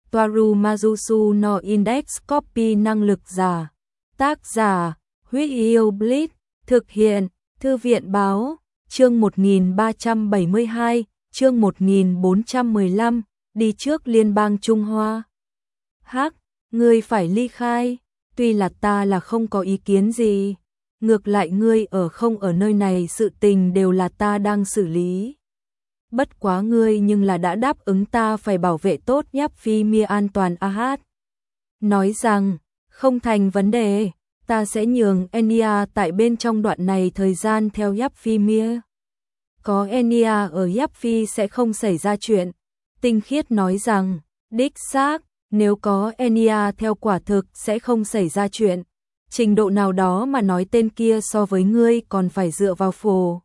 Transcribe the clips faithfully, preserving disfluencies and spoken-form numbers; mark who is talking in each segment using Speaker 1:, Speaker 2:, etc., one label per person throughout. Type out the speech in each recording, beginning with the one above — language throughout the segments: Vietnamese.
Speaker 1: Toaru Majusu no Index Copy năng lực giả. Tác giả, Huyết Yêu Blitz, thực hiện, Thư viện báo, chương một nghìn ba trăm bảy mươi hai, chương một nghìn bốn trăm mười lăm, đi trước Liên bang Trung Hoa. Hắc, ngươi phải ly khai, tuy là ta là không có ý kiến gì, ngược lại ngươi ở không ở nơi này sự tình đều là ta đang xử lý. Bất quá ngươi nhưng là đã đáp ứng ta phải bảo vệ tốt Nháp Phi Mia an toàn a hát. Nói rằng, không thành vấn đề, ta sẽ nhường Enya tại bên trong đoạn này thời gian theo Nháp Phi Mia. Có Enya ở Nháp Phi sẽ không xảy ra chuyện. Tinh Khiết nói rằng, đích xác, nếu có Enya theo quả thực sẽ không xảy ra chuyện. Trình độ nào đó mà nói tên kia so với ngươi còn phải dựa vào phổ.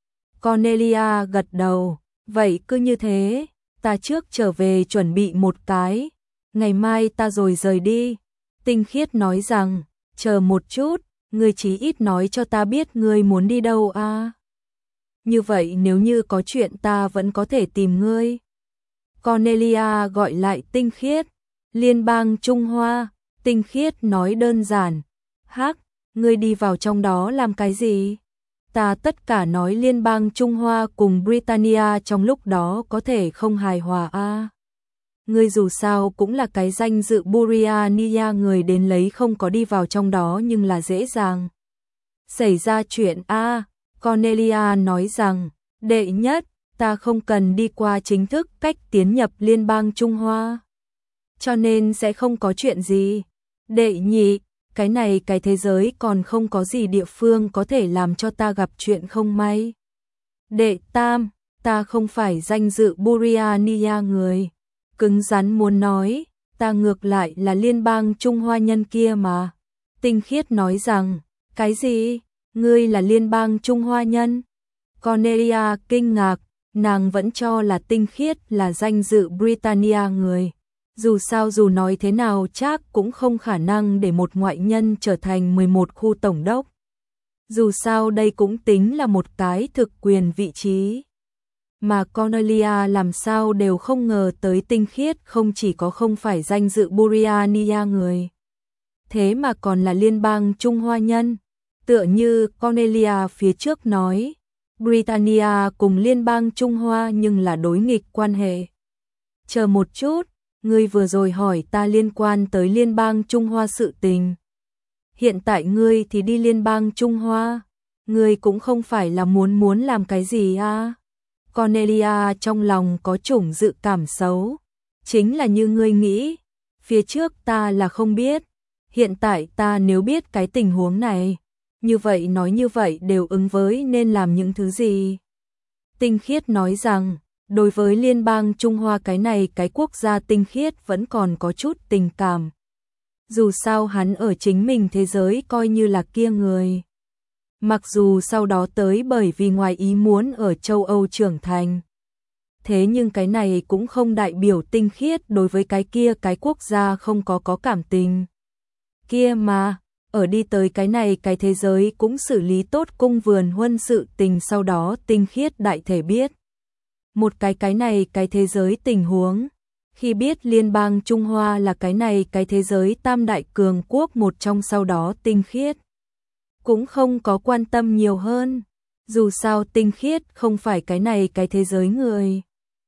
Speaker 1: Cornelia gật đầu, vậy cứ như thế, ta trước trở về chuẩn bị một cái, ngày mai ta rồi rời đi. Tinh Khiết nói rằng, chờ một chút, ngươi chí ít nói cho ta biết ngươi muốn đi đâu a. À? Như vậy nếu như có chuyện ta vẫn có thể tìm ngươi. Cornelia gọi lại Tinh Khiết, Liên bang Trung Hoa. Tinh Khiết nói đơn giản, hắc, ngươi đi vào trong đó làm cái gì? Ta tất cả nói Liên bang Trung Hoa cùng Britannia trong lúc đó có thể không hài hòa a. À? Ngươi dù sao cũng là cái danh dự Britannia, người đến lấy không có đi vào trong đó nhưng là dễ dàng xảy ra chuyện a. À? Cornelia nói rằng, đệ nhất, ta không cần đi qua chính thức cách tiến nhập Liên bang Trung Hoa, cho nên sẽ không có chuyện gì. Đệ nhị, cái này cái thế giới còn không có gì địa phương có thể làm cho ta gặp chuyện không may. Đệ tam, ta không phải danh dự Britannia người. Cứng rắn muốn nói, ta ngược lại là Liên bang Trung Hoa nhân kia mà. Tinh Khiết nói rằng, cái gì? Ngươi là Liên bang Trung Hoa nhân? Cornelia kinh ngạc, nàng vẫn cho là Tinh Khiết là danh dự Britannia người. Dù sao dù nói thế nào chắc cũng không khả năng để một ngoại nhân trở thành mười một khu tổng đốc. Dù sao đây cũng tính là một cái thực quyền vị trí. Mà Cornelia làm sao đều không ngờ tới Tinh Khiết không chỉ có không phải danh dự Britannia người, thế mà còn là Liên bang Trung Hoa nhân. Tựa như Cornelia phía trước nói, Britannia cùng Liên bang Trung Hoa nhưng là đối nghịch quan hệ. Chờ một chút, ngươi vừa rồi hỏi ta liên quan tới Liên bang Trung Hoa sự tình. Hiện tại ngươi thì đi Liên bang Trung Hoa, ngươi cũng không phải là muốn muốn làm cái gì à? Cornelia trong lòng có chủng dự cảm xấu, chính là như ngươi nghĩ, phía trước ta là không biết, hiện tại ta nếu biết cái tình huống này, như vậy nói như vậy đều ứng với nên làm những thứ gì. Tinh Khiết nói rằng, đối với Liên bang Trung Hoa cái này cái quốc gia Tinh Khiết vẫn còn có chút tình cảm. Dù sao hắn ở chính mình thế giới coi như là kia người. Mặc dù sau đó tới bởi vì ngoài ý muốn ở châu Âu trưởng thành. Thế nhưng cái này cũng không đại biểu Tinh Khiết đối với cái kia cái quốc gia không có có cảm tình. Kia mà, ở đi tới cái này cái thế giới cũng xử lý tốt cung vườn huân sự tình, sau đó Tinh Khiết đại thể biết một cái cái này cái thế giới tình huống. Khi biết Liên bang Trung Hoa là cái này cái thế giới tam đại cường quốc một trong, sau đó Tinh Khiết cũng không có quan tâm nhiều hơn. Dù sao Tinh Khiết không phải cái này cái thế giới người.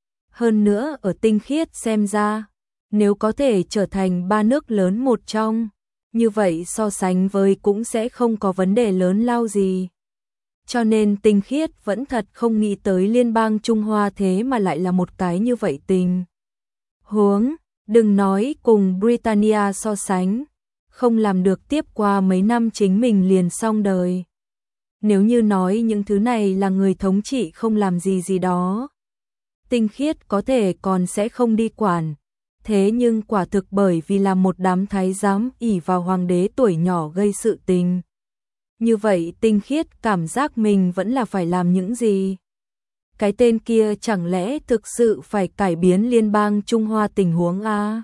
Speaker 1: Hơn nữa ở Tinh Khiết xem ra, nếu có thể trở thành ba nước lớn một trong, như vậy so sánh với cũng sẽ không có vấn đề lớn lao gì. Cho nên Tinh Khiết vẫn thật không nghĩ tới Liên bang Trung Hoa thế mà lại là một cái như vậy tình huống. Đừng nói cùng Britannia so sánh, không làm được tiếp qua mấy năm chính mình liền xong đời. Nếu như nói những thứ này là người thống trị không làm gì gì đó, Tinh Khiết có thể còn sẽ không đi quản. Thế nhưng quả thực bởi vì là một đám thái giám ỷ vào hoàng đế tuổi nhỏ gây sự tình. Như vậy Tinh Khiết cảm giác mình vẫn là phải làm những gì. Cái tên kia chẳng lẽ thực sự phải cải biến Liên bang Trung Hoa tình huống a? À?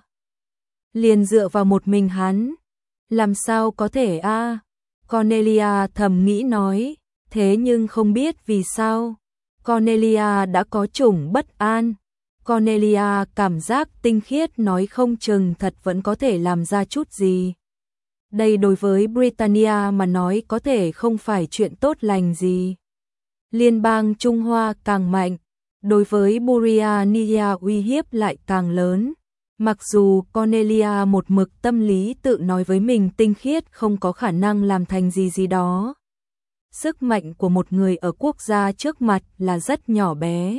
Speaker 1: Liền dựa vào một mình hắn, làm sao có thể a? À? Cornelia thầm nghĩ nói, thế nhưng không biết vì sao Cornelia đã có chủng bất an. Cornelia cảm giác tinh khiết nói không chừng thật vẫn có thể làm ra chút gì. Đây đối với Britannia mà nói có thể không phải chuyện tốt lành gì. Liên bang Trung Hoa càng mạnh, đối với Britannia uy hiếp lại càng lớn. Mặc dù Cornelia một mực tâm lý tự nói với mình tinh khiết không có khả năng làm thành gì gì đó. Sức mạnh của một người ở quốc gia trước mặt là rất nhỏ bé.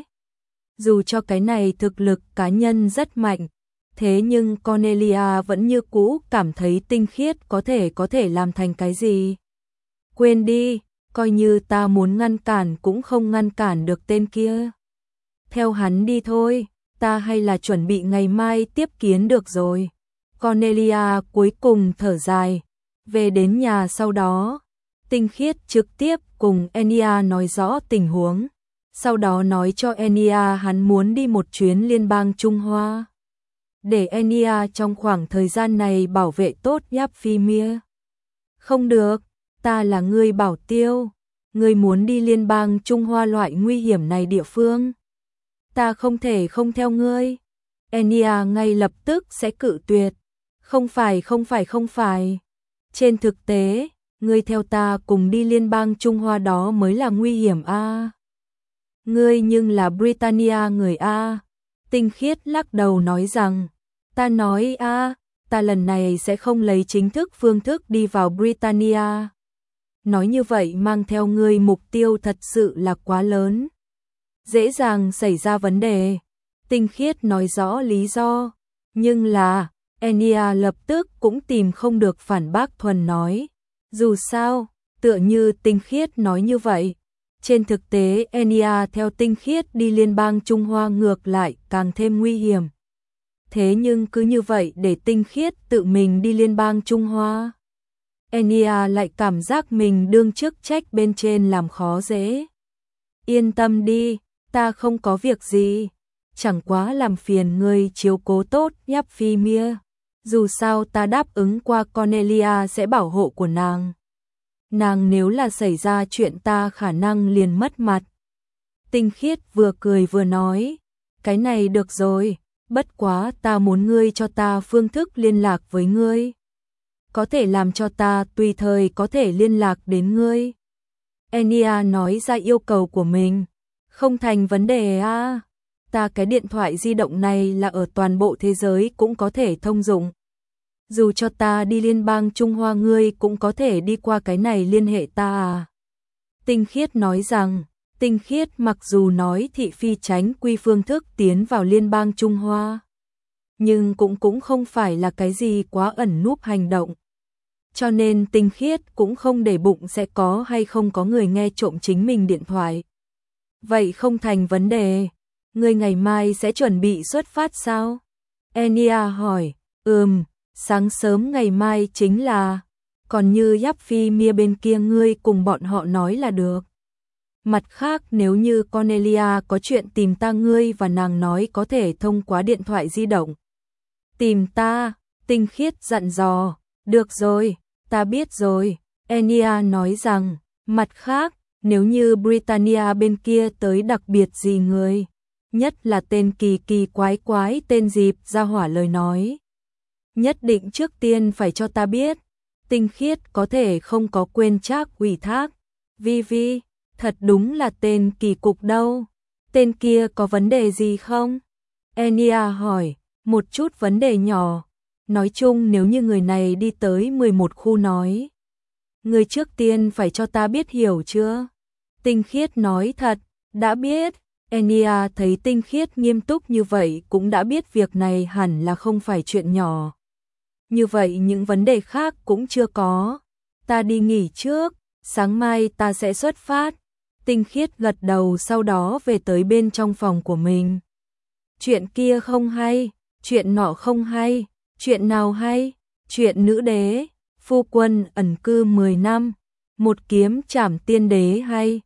Speaker 1: Dù cho cái này thực lực cá nhân rất mạnh, thế nhưng Cornelia vẫn như cũ cảm thấy tinh khiết có thể có thể làm thành cái gì. Quên đi, coi như ta muốn ngăn cản cũng không ngăn cản được tên kia. Theo hắn đi thôi, ta hay là chuẩn bị ngày mai tiếp kiến được rồi. Cornelia cuối cùng thở dài, về đến nhà sau đó. Tinh khiết trực tiếp cùng Enya nói rõ tình huống, sau đó nói cho Enya hắn muốn đi một chuyến liên bang Trung Hoa. Để Enya trong khoảng thời gian này bảo vệ tốt Yaphi. Không được, ta là người bảo tiêu, người muốn đi liên bang Trung Hoa loại nguy hiểm này địa phương. Ta không thể không theo ngươi. Enya ngay lập tức sẽ cự tuyệt. Không phải không phải không phải. Trên thực tế, ngươi theo ta cùng đi liên bang Trung Hoa đó mới là nguy hiểm a. À. Ngươi nhưng là Britannia người a. À. Tinh khiết lắc đầu nói rằng, ta nói a, à, ta lần này sẽ không lấy chính thức phương thức đi vào Britannia. Nói như vậy mang theo ngươi mục tiêu thật sự là quá lớn. Dễ dàng xảy ra vấn đề. Tinh khiết nói rõ lý do, nhưng là, Enya lập tức cũng tìm không được phản bác thuần nói. Dù sao, tựa như tinh khiết nói như vậy. Trên thực tế Enya theo tinh khiết đi liên bang Trung Hoa ngược lại càng thêm nguy hiểm. Thế nhưng cứ như vậy để tinh khiết tự mình đi liên bang Trung Hoa. Enya lại cảm giác mình đương chức trách bên trên làm khó dễ. Yên tâm đi, ta không có việc gì. Chẳng quá làm phiền ngươi chiếu cố tốt Yaphi. Dù sao ta đáp ứng qua Cornelia sẽ bảo hộ của nàng. Nàng nếu là xảy ra chuyện ta khả năng liền mất mặt. Tinh khiết vừa cười vừa nói, cái này được rồi, bất quá ta muốn ngươi cho ta phương thức liên lạc với ngươi. Có thể làm cho ta tùy thời có thể liên lạc đến ngươi. Enya nói ra yêu cầu của mình. Không thành vấn đề a. À. Ta cái điện thoại di động này là ở toàn bộ thế giới cũng có thể thông dụng. Dù cho ta đi liên bang Trung Hoa ngươi cũng có thể đi qua cái này liên hệ ta à. Tinh khiết nói rằng, tinh khiết mặc dù nói thị phi tránh quy phương thức tiến vào liên bang Trung Hoa. Nhưng cũng cũng không phải là cái gì quá ẩn núp hành động. Cho nên tinh khiết cũng không để bụng sẽ có hay không có người nghe trộm chính mình điện thoại. Vậy không thành vấn đề. Ngươi ngày mai sẽ chuẩn bị xuất phát sao? Enya hỏi, ừm, sáng sớm ngày mai chính là, còn như Yaphi bên kia ngươi cùng bọn họ nói là được. Mặt khác nếu như Cornelia có chuyện tìm ta ngươi và nàng nói có thể thông qua điện thoại di động. Tìm ta, tinh khiết dặn dò, được rồi, ta biết rồi. Enya nói rằng, mặt khác, nếu như Britannia bên kia tới đặc biệt gì người, nhất là tên kỳ kỳ quái quái tên dịp ra hỏa lời nói. Nhất định trước tiên phải cho ta biết, tinh khiết có thể không có quên trác ủy thác. Vi Vi, thật đúng là tên kỳ cục đâu. Tên kia có vấn đề gì không? Enya hỏi, một chút vấn đề nhỏ. Nói chung nếu như người này đi tới mười một khu nói. Người trước tiên phải cho ta biết hiểu chưa? Tinh khiết nói thật, đã biết. Enya thấy tinh khiết nghiêm túc như vậy cũng đã biết việc này hẳn là không phải chuyện nhỏ. Như vậy những vấn đề khác cũng chưa có. Ta đi nghỉ trước, sáng mai ta sẽ xuất phát. Tinh khiết gật đầu sau đó về tới bên trong phòng của mình. Chuyện kia không hay, chuyện nọ không hay, chuyện nào hay, chuyện nữ đế, phu quân ẩn cư mười năm, một kiếm trảm tiên đế hay.